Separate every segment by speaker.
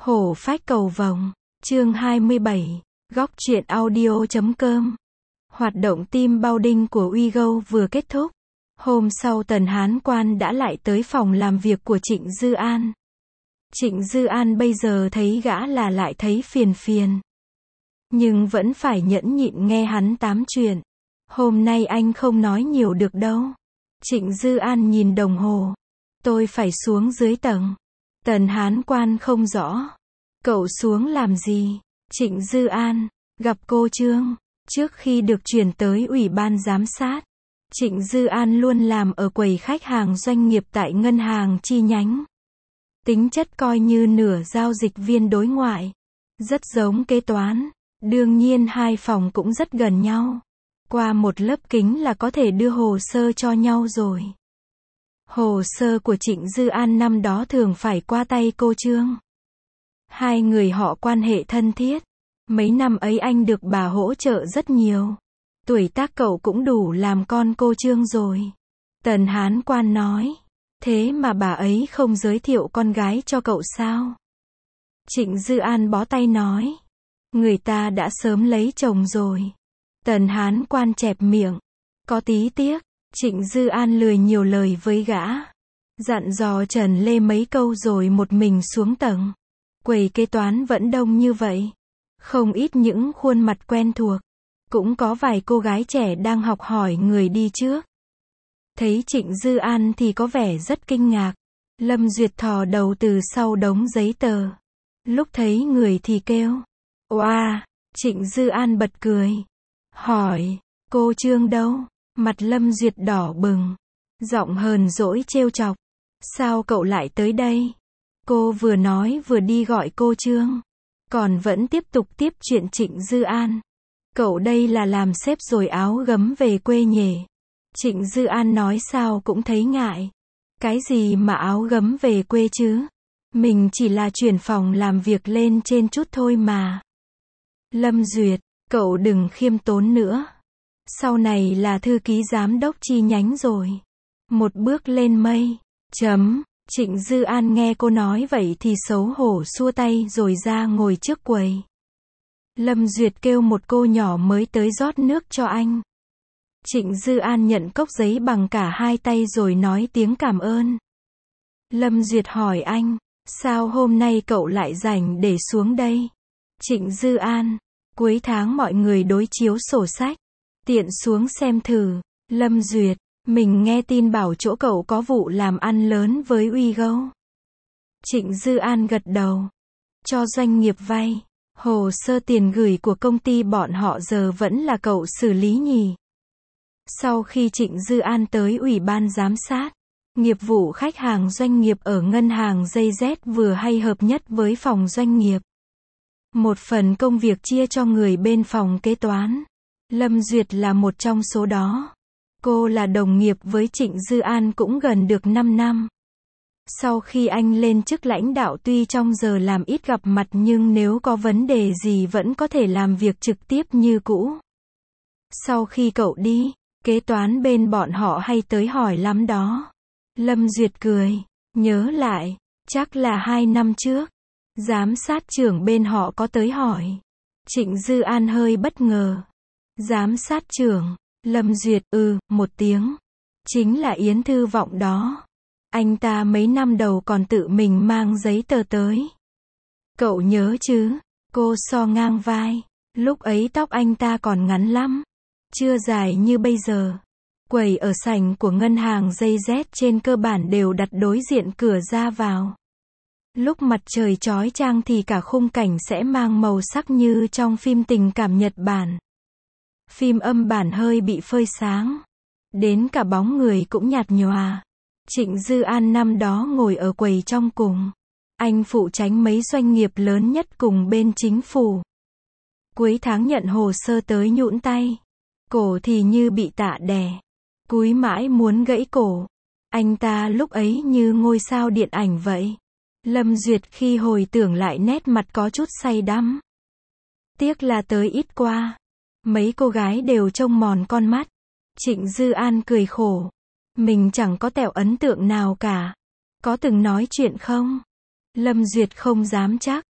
Speaker 1: Hổ phách cầu vồng, chương 27, góc truyện audio.com. Hoạt động team building của Uigo vừa kết thúc. Hôm sau Tần Hán Quan đã lại tới phòng làm việc của Trịnh Dư An. Trịnh Dư An bây giờ thấy gã là lại thấy phiền phiền. Nhưng vẫn phải nhẫn nhịn nghe hắn tám chuyện. Hôm nay anh không nói nhiều được đâu. Trịnh Dư An nhìn đồng hồ. Tôi phải xuống dưới tầng. Tần Hán Quan không rõ. Cậu xuống làm gì? Trịnh Dư An, gặp cô Trương. Trước khi được chuyển tới Ủy ban giám sát, Trịnh Dư An luôn làm ở quầy khách hàng doanh nghiệp tại ngân hàng chi nhánh. Tính chất coi như nửa giao dịch viên đối ngoại. Rất giống kế toán. Đương nhiên hai phòng cũng rất gần nhau. Qua một lớp kính là có thể đưa hồ sơ cho nhau rồi. Hồ sơ của Trịnh Dư An năm đó thường phải qua tay cô Trương. Hai người họ quan hệ thân thiết. Mấy năm ấy anh được bà hỗ trợ rất nhiều. Tuổi tác cậu cũng đủ làm con cô Trương rồi. Tần Hán Quan nói. Thế mà bà ấy không giới thiệu con gái cho cậu sao? Trịnh Dư An bó tay nói. Người ta đã sớm lấy chồng rồi. Tần Hán Quan chẹp miệng. Có tí tiếc. Trịnh Dư An lười nhiều lời với gã. Dặn dò Trần Lê mấy câu rồi một mình xuống tầng. Quầy kế toán vẫn đông như vậy. Không ít những khuôn mặt quen thuộc. Cũng có vài cô gái trẻ đang học hỏi người đi trước. Thấy Trịnh Dư An thì có vẻ rất kinh ngạc. Lâm Duyệt thò đầu từ sau đống giấy tờ. Lúc thấy người thì kêu. Oa, Trịnh Dư An bật cười. Hỏi, cô Trương đâu? Mặt Lâm Duyệt đỏ bừng. Giọng hờn dỗi trêu chọc. Sao cậu lại tới đây? Cô vừa nói vừa đi gọi cô Trương. Còn vẫn tiếp tục tiếp chuyện Trịnh Dư An. Cậu đây là làm sếp rồi áo gấm về quê nhỉ? Trịnh Dư An nói sao cũng thấy ngại. Cái gì mà áo gấm về quê chứ? Mình chỉ là chuyển phòng làm việc lên trên chút thôi mà. Lâm Duyệt, cậu đừng khiêm tốn nữa. Sau này là thư ký giám đốc chi nhánh rồi. Một bước lên mây. Trịnh Dư An nghe cô nói vậy thì xấu hổ xua tay rồi ra ngồi trước quầy. Lâm Duyệt kêu một cô nhỏ mới tới rót nước cho anh. Trịnh Dư An nhận cốc giấy bằng cả hai tay rồi nói tiếng cảm ơn. Lâm Duyệt hỏi anh, sao hôm nay cậu lại rảnh để xuống đây? Trịnh Dư An, cuối tháng mọi người đối chiếu sổ sách. Tiện xuống xem thử. Lâm Duyệt, mình nghe tin bảo chỗ cậu có vụ làm ăn lớn với Uigo. Trịnh Dư An gật đầu. Cho doanh nghiệp vay. Hồ sơ tiền gửi của công ty bọn họ giờ vẫn là cậu xử lý nhỉ? Sau khi Trịnh Dư An tới Ủy ban giám sát, nghiệp vụ khách hàng doanh nghiệp ở ngân hàng JZ vừa hay hợp nhất với phòng doanh nghiệp. Một phần công việc chia cho người bên phòng kế toán. Lâm Duyệt là một trong số đó. Cô là đồng nghiệp với Trịnh Dư An cũng gần được 5 năm. Sau khi anh lên chức lãnh đạo tuy trong giờ làm ít gặp mặt nhưng nếu có vấn đề gì vẫn có thể làm việc trực tiếp như cũ. Sau khi cậu đi, kế toán bên bọn họ hay tới hỏi lắm đó. Lâm Duyệt cười, nhớ lại, chắc là 2 năm trước. Giám sát trưởng bên họ có tới hỏi. Trịnh Dư An hơi bất ngờ. Giám sát trưởng, Lâm Duyệt, một tiếng. Chính là Yến Thư Vọng đó. Anh ta mấy năm đầu còn tự mình mang giấy tờ tới. Cậu nhớ chứ? Cô so ngang vai. Lúc ấy tóc anh ta còn ngắn lắm. Chưa dài như bây giờ. Quầy ở sảnh của ngân hàng JZ trên cơ bản đều đặt đối diện cửa ra vào. Lúc mặt trời chói chang thì cả khung cảnh sẽ mang màu sắc như trong phim tình cảm Nhật Bản. Phim âm bản hơi bị phơi sáng. Đến cả bóng người cũng nhạt nhòa. Trịnh Dư An năm đó ngồi ở quầy trong cùng. Anh phụ trách mấy doanh nghiệp lớn nhất cùng bên chính phủ. Cuối tháng nhận hồ sơ tới nhũn tay. Cổ thì như bị tạ đè. Cúi mãi muốn gãy cổ. Anh ta lúc ấy như ngôi sao điện ảnh vậy. Lâm Duyệt khi hồi tưởng lại nét mặt có chút say đắm. Tiếc là tới ít qua. Mấy cô gái đều trông mòn con mắt. Trịnh Dư An cười khổ. Mình chẳng có tẹo ấn tượng nào cả. Có từng nói chuyện không? Lâm Duyệt không dám chắc.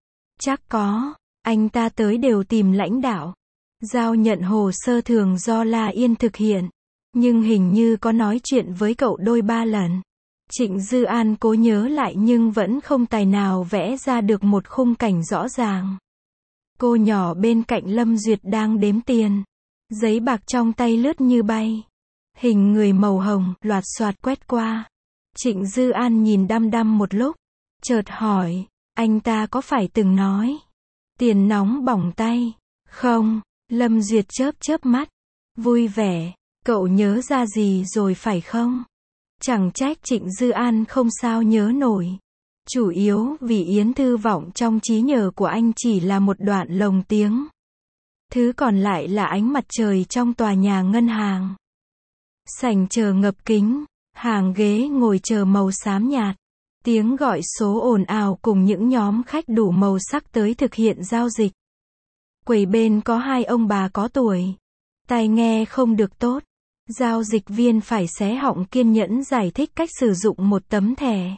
Speaker 1: Chắc có, anh ta tới đều tìm lãnh đạo. Giao nhận hồ sơ thường do La Yên thực hiện. Nhưng hình như có nói chuyện với cậu đôi ba lần. Trịnh Dư An cố nhớ lại nhưng vẫn không tài nào vẽ ra được một khung cảnh rõ ràng. Cô nhỏ bên cạnh Lâm Duyệt đang đếm tiền. Giấy bạc trong tay lướt như bay. Hình người màu hồng, loạt xoạt quét qua. Trịnh Dư An nhìn đăm đăm một lúc. Chợt hỏi, anh ta có phải từng nói tiền nóng bỏng tay? Không, Lâm Duyệt chớp chớp mắt. Vui vẻ, cậu nhớ ra gì rồi phải không? Chẳng trách Trịnh Dư An không sao nhớ nổi. Chủ yếu vì Yến Thư Vọng trong trí nhớ của anh chỉ là một đoạn lồng tiếng. Thứ còn lại là ánh mặt trời trong tòa nhà ngân hàng. Sảnh chờ ngập kính, hàng ghế ngồi chờ màu xám nhạt. Tiếng gọi số ồn ào cùng những nhóm khách đủ màu sắc tới thực hiện giao dịch. Quầy bên có hai ông bà có tuổi. Tai nghe không được tốt. Giao dịch viên phải xé họng kiên nhẫn giải thích cách sử dụng một tấm thẻ.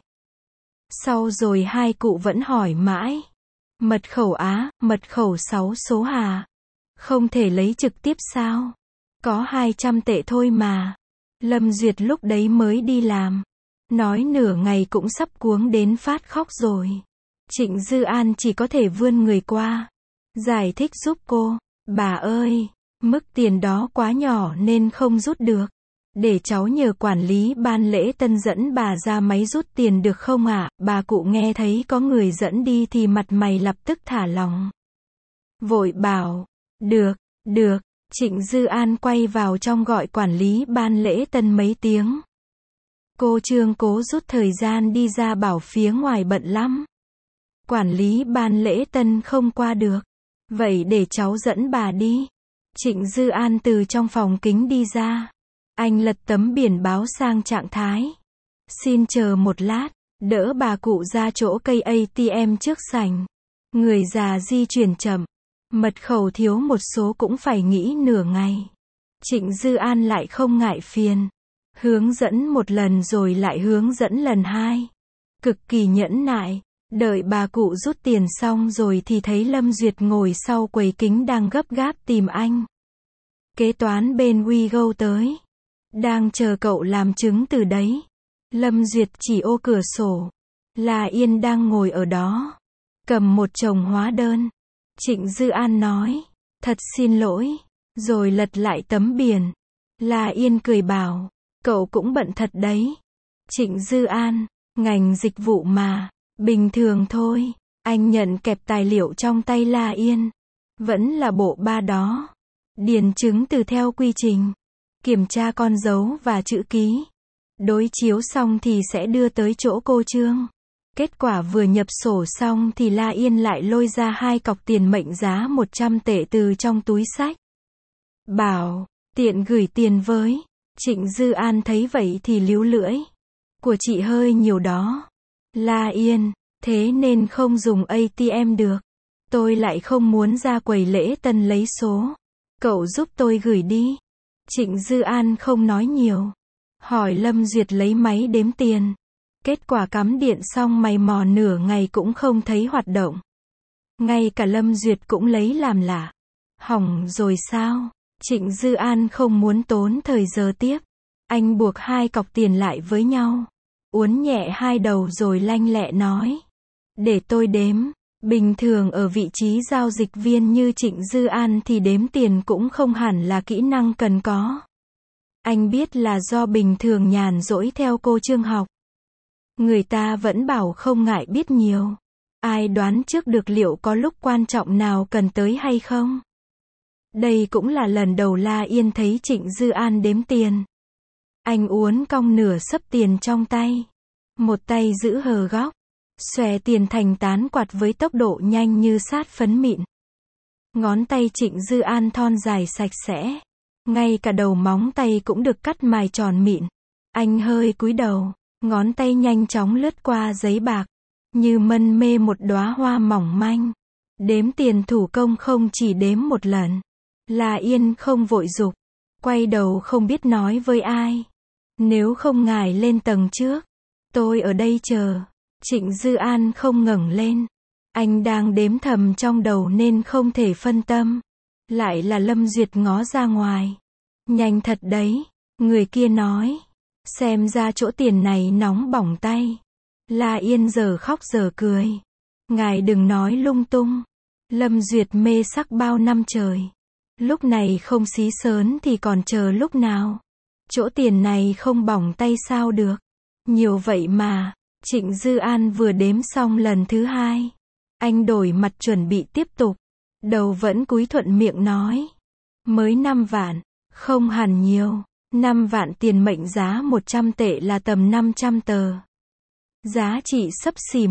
Speaker 1: Sau rồi hai cụ vẫn hỏi mãi. Mật khẩu Á, mật khẩu 6 số Hà. Không thể lấy trực tiếp sao? Có 200 tệ thôi mà. Lâm Duyệt lúc đấy mới đi làm. Nói nửa ngày cũng sắp cuống đến phát khóc rồi. Trịnh Dư An chỉ có thể vươn người qua. Giải thích giúp cô. Bà ơi, mức tiền đó quá nhỏ nên không rút được. Để cháu nhờ quản lý ban lễ tân dẫn bà ra máy rút tiền được không ạ? Bà cụ nghe thấy có người dẫn đi thì mặt mày lập tức thả lỏng. Vội bảo, được, được. Trịnh Dư An quay vào trong gọi quản lý ban lễ tân mấy tiếng. Cô Trương cố rút thời gian đi ra bảo phía ngoài bận lắm. Quản lý ban lễ tân không qua được. Vậy để cháu dẫn bà đi. Trịnh Dư An từ trong phòng kính đi ra. Anh lật tấm biển báo sang trạng thái. Xin chờ một lát, đỡ bà cụ ra chỗ cây ATM trước sảnh. Người già di chuyển chậm. Mật khẩu thiếu một số cũng phải nghĩ nửa ngày. Trịnh Dư An lại không ngại phiền. Hướng dẫn một lần rồi lại hướng dẫn lần hai. Cực kỳ nhẫn nại. Đợi bà cụ rút tiền xong rồi thì thấy Lâm Duyệt ngồi sau quầy kính đang gấp gáp tìm anh. Kế toán bên WeGo tới. Đang chờ cậu làm chứng từ đấy. Lâm Duyệt chỉ ô cửa sổ. La Yên đang ngồi ở đó. Cầm một chồng hóa đơn. Trịnh Dư An nói. Thật xin lỗi. Rồi lật lại tấm biển. La Yên cười bảo. Cậu cũng bận thật đấy. Trịnh Dư An. Ngành dịch vụ mà. Bình thường thôi. Anh nhận kẹp tài liệu trong tay La Yên. Vẫn là bộ ba đó. Điền chứng từ theo quy trình. Kiểm tra con dấu và chữ ký. Đối chiếu xong thì sẽ đưa tới chỗ cô Trương. Kết quả vừa nhập sổ xong thì La Yên lại lôi ra 2 cọc tiền mệnh giá 100 tệ từ trong túi xách. Bảo, tiện gửi tiền với. Trịnh Dư An thấy vậy thì líu lưỡi. Của chị hơi nhiều đó. La Yên, thế nên không dùng ATM được. Tôi lại không muốn ra quầy lễ tân lấy số. Cậu giúp tôi gửi đi. Trịnh Dư An không nói nhiều. Hỏi Lâm Duyệt lấy máy đếm tiền. Kết quả cắm điện xong mày mò nửa ngày cũng không thấy hoạt động. Ngay cả Lâm Duyệt cũng lấy làm lạ. Hỏng rồi sao? Trịnh Dư An không muốn tốn thời giờ tiếp. Anh buộc 2 cọc tiền lại với nhau. Uốn nhẹ 2 đầu rồi lanh lẹ nói. Để tôi đếm. Bình thường ở vị trí giao dịch viên như Trịnh Dư An thì đếm tiền cũng không hẳn là kỹ năng cần có. Anh biết là do bình thường nhàn rỗi theo cô Trương học. Người ta vẫn bảo không ngại biết nhiều. Ai đoán trước được liệu có lúc quan trọng nào cần tới hay không? Đây cũng là lần đầu La Yên thấy Trịnh Dư An đếm tiền. Anh uốn cong nửa xấp tiền trong tay. Một tay giữ hờ góc. Xòe tiền thành tán quạt với tốc độ nhanh như sát phấn mịn. Ngón tay Trịnh Dư An thon dài sạch sẽ. Ngay cả đầu móng tay cũng được cắt mài tròn mịn. Anh hơi cúi đầu. Ngón tay nhanh chóng lướt qua giấy bạc. Như mân mê một đóa hoa mỏng manh. Đếm tiền thủ công không chỉ đếm một lần. La Yên không vội giục. Quay đầu không biết nói với ai. Nếu không ngài lên tầng trước. Tôi ở đây chờ. Trịnh Dư An không ngẩng lên. Anh đang đếm thầm trong đầu nên không thể phân tâm. Lại là Lâm Duyệt ngó ra ngoài. Nhanh thật đấy, người kia nói. Xem ra chỗ tiền này nóng bỏng tay. La Yên giờ khóc giờ cười. Ngài đừng nói lung tung. Lâm Duyệt mê sắc bao năm trời. Lúc này không xí sớn thì còn chờ lúc nào. Chỗ tiền này không bỏng tay sao được. Nhiều vậy mà. Trịnh Dư An vừa đếm xong lần thứ hai. Anh đổi mặt chuẩn bị tiếp tục. Đầu vẫn cúi thuận miệng nói. Mới 5 vạn. Không hẳn nhiều. 5 vạn tiền mệnh giá 100 tệ là tầm 500 tờ. Giá trị xấp xỉ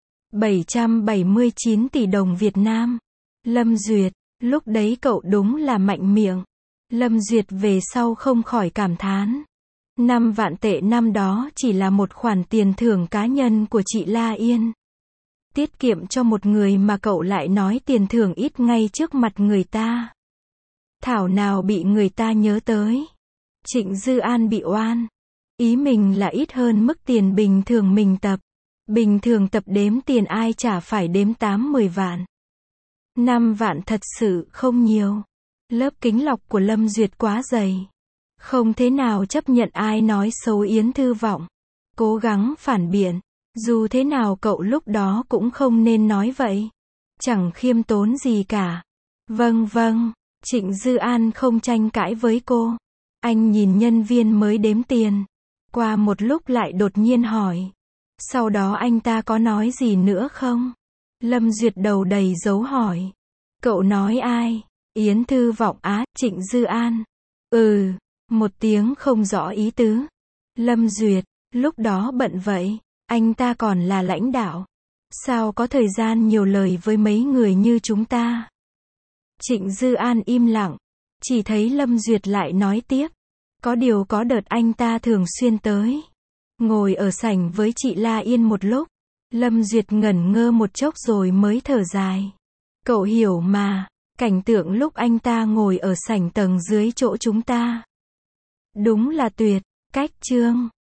Speaker 1: 779 tỷ đồng Việt Nam. Lâm Duyệt, lúc đấy cậu đúng là mạnh miệng. Lâm Duyệt về sau không khỏi cảm thán. 5 vạn tệ năm đó chỉ là một khoản tiền thưởng cá nhân của chị La Yên. Tiết kiệm cho một người mà cậu lại nói tiền thưởng ít ngay trước mặt người ta. Thảo nào bị người ta nhớ tới. Trịnh Dư An bị oan. Ý mình là ít hơn mức tiền bình thường mình tập. Bình thường tập đếm tiền ai chả phải đếm 8-10 vạn. 5 vạn thật sự không nhiều. Lớp kính lọc của Lâm Duyệt quá dày. Không thế nào chấp nhận ai nói xấu Yến Thư Vọng. Cố gắng phản biện. Dù thế nào cậu lúc đó cũng không nên nói vậy. Chẳng khiêm tốn gì cả. Vâng vâng. Trịnh Dư An không tranh cãi với cô. Anh nhìn nhân viên mới đếm tiền. Qua một lúc lại đột nhiên hỏi. Sau đó anh ta có nói gì nữa không? Lâm Duyệt đầu đầy dấu hỏi. Cậu nói ai? Yến Thư Vọng á, Trịnh Dư An. Một tiếng không rõ ý tứ. Lâm Duyệt, lúc đó bận vậy. Anh ta còn là lãnh đạo. Sao có thời gian nhiều lời với mấy người như chúng ta? Trịnh Dư An im lặng. Chỉ thấy Lâm Duyệt lại nói tiếp. Có điều có đợt anh ta thường xuyên tới. Ngồi ở sảnh với chị La Yên một lúc. Lâm Duyệt ngẩn ngơ một chốc rồi mới thở dài. Cậu hiểu mà. Cảnh tượng lúc anh ta ngồi ở sảnh tầng dưới chỗ chúng ta. Đúng là tuyệt. Cách chương.